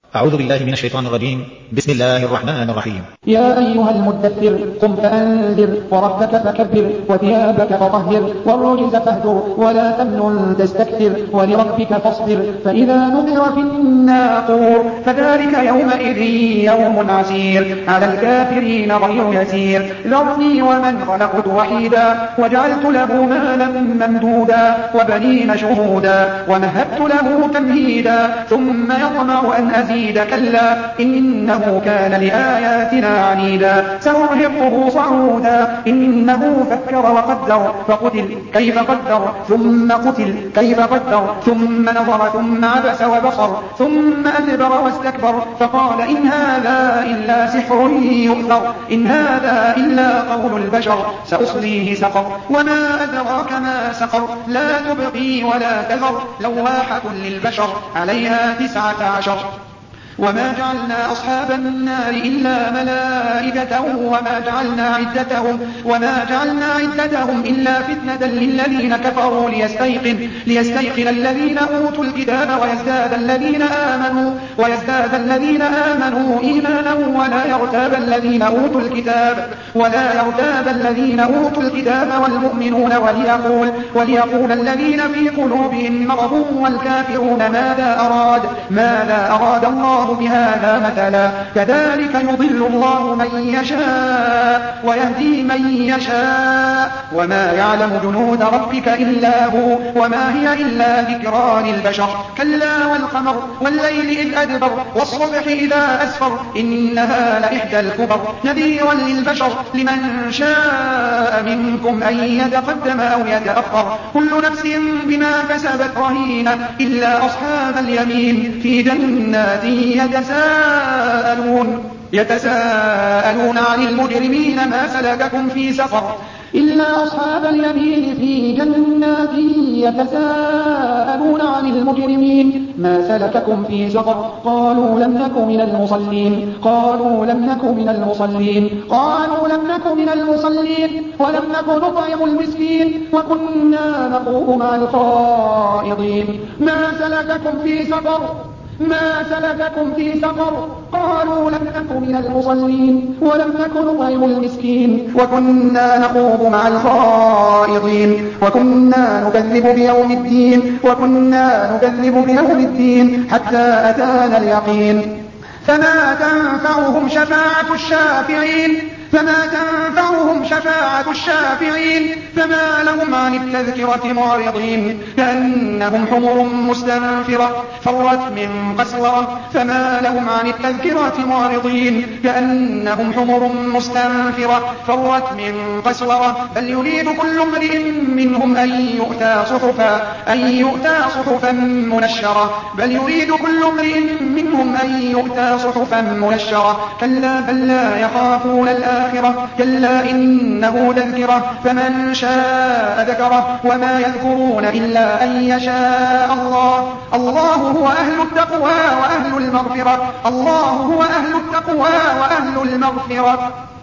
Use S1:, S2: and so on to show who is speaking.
S1: أعوذ بالله من الشيطان الرجيم. بسم الله الرحمن الرحيم.
S2: يا أيها المدثر قم فأنذر وربك فكبر وثيابك فطهر والرجز فاهجر ولا تمنن تستكثر ولربك فاصبر فإذا نقر في الناقور فذلك يومئذ يوم عسير على الكافرين غير يسير ذرني ومن خلقت وحيدا وجعلت له مالا ممدودا وبنين شهودا ومهدت له تمهيدا ثم يطمع أن أزيد كلا إنه كان لآياتنا عنيدا سأرهقه صعودا إنه فكر وقدر فقتل كيف قدر ثم قتل كيف قدر ثم نظر ثم عبس وبصر ثم أدبر واستكبر فقال إن هذا إلا سحر يؤثر إن هذا إلا قول البشر سأصليه سقر وما أدراك ما سقر لا تبقي ولا تذر لواحة للبشر عليها 19 وما جعلنا أصحاب النار إلا ملائكة وما جعلنا عدتهم إلا فتنة للذين كفروا ليستيقن الذين أوتوا الكتاب ويزداد الذين آمنوا إيمانا ولا يرتاب الذين أوتوا الكتاب والمؤمنون وليقول الذين في قلوبهم مرض والكافرون ماذا أراد الله بهذا مثلا كذلك يضل الله من يشاء ويهدي من يشاء وما يعلم جنود ربك إلا هو وما هي إلا ذكرى للبشر كلا والقمر والليل إذ أدبر والصبح إذا أسفر إنها لإحدى الكبر نذيرا للبشر لمن شاء منكم أن يتقدم أو يتأخر كل نفس بما كسبت رهينة إلا أصحاب اليمين في جنات يتساءلون عن المجرمين ما سلككم في سقر إلا أصحاب اليمين في جنات يتساءلون عن المجرمين ما سلككم في سقر قالوا لم نك من المصلين قالوا لم نك من المصلين ولم نك نطعم المسكين وكنا نخوض مع الخائضين ما سلككم في سقر قالوا لم نك من المصلين ولم نك نطعم المسكين وكنا نخوض مع الخائضين وكنا نكذب بيوم الدين حتى أتانا اليقين فما تنفعهم شفاعة الشافعين فما لهم عن التذكرة معرضين كأنهم حمر مستنفرة فرت من قسورة فما لهم عن التذكرة معرضين كأنهم حمر مستنفرة فرت من قسورة بل يريد كل امرئ منهم أن يؤتى صحفا منشرة كلا بل لا يخافون الآخرة كلا إنه تذكرة فمن شاء ذكره وما يذكرون إلا أن يشاء الله هو أهل التقوى وأهل المغفرة